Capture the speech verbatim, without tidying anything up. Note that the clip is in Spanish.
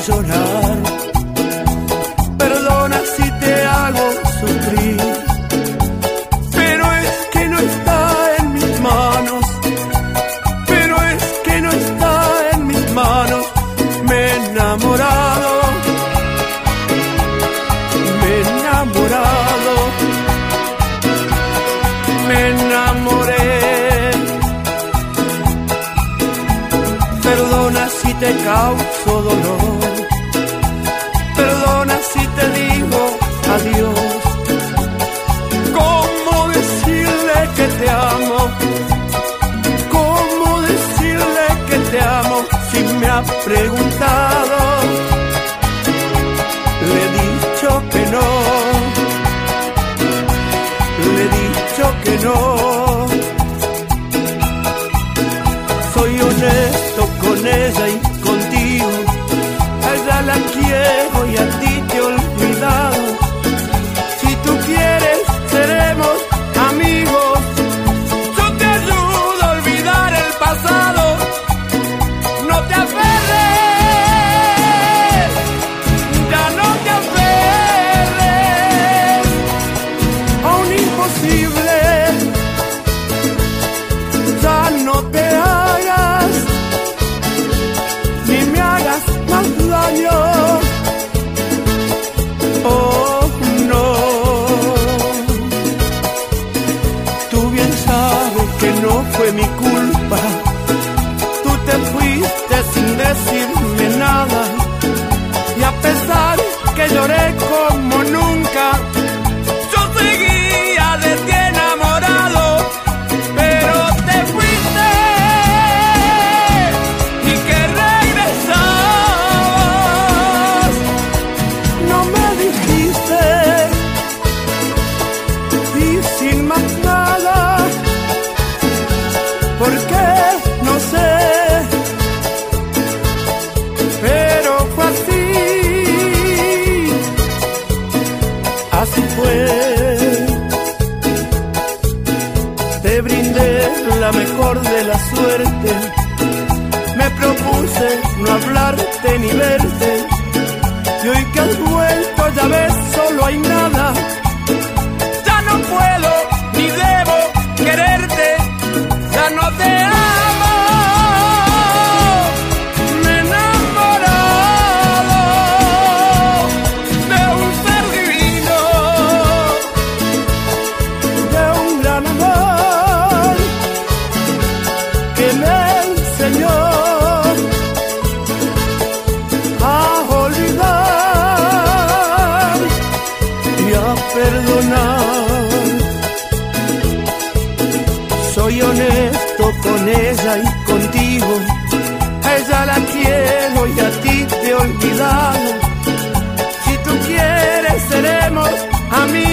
llorar. Perdona si te hago sufrir, pero es que no está en mis manos, pero es que no está en mis manos. Me he enamorado, me he enamorado, me enamoré. Perdona si te causo dolor, perdona si te digo adiós. ¿Cómo decirle que te amo? ¿Cómo decirle que te amo si me ha preguntado? Le he dicho que no, le he dicho que no. Soy honesto con ella y contigo, a ella la quiero y a ti te he olvidado. Si tú quieres seremos amigos, yo te ayudo a olvidar el pasado. No te aferres, ya no te aferres a un imposible, ya no te hagas ni me hagas más daño. Oh no, tú bien sabes que no fue mi culpa. Tú te fuiste sin decirme nada, y a pesar que lloré como nunca, yo seguía de ti enamorado. Pero te fuiste y que regresabas, no me dijiste, y sin más nada, ¿por qué? No sé, pero fue así, así fue. Te brindé la mejor de la suerte, me propuse no hablarte ni verte, y hoy que has vuelto ya ves solo hay nada. Ya no puedo ni debo quererte, ya no te amo, me he enamorado de un ser divino, de un gran amor que me enseñó a olvidar y a perdonar. Soy honesto con ella y contigo, a ella la quiero y a ti te he olvidado. Si tú quieres seremos amigos,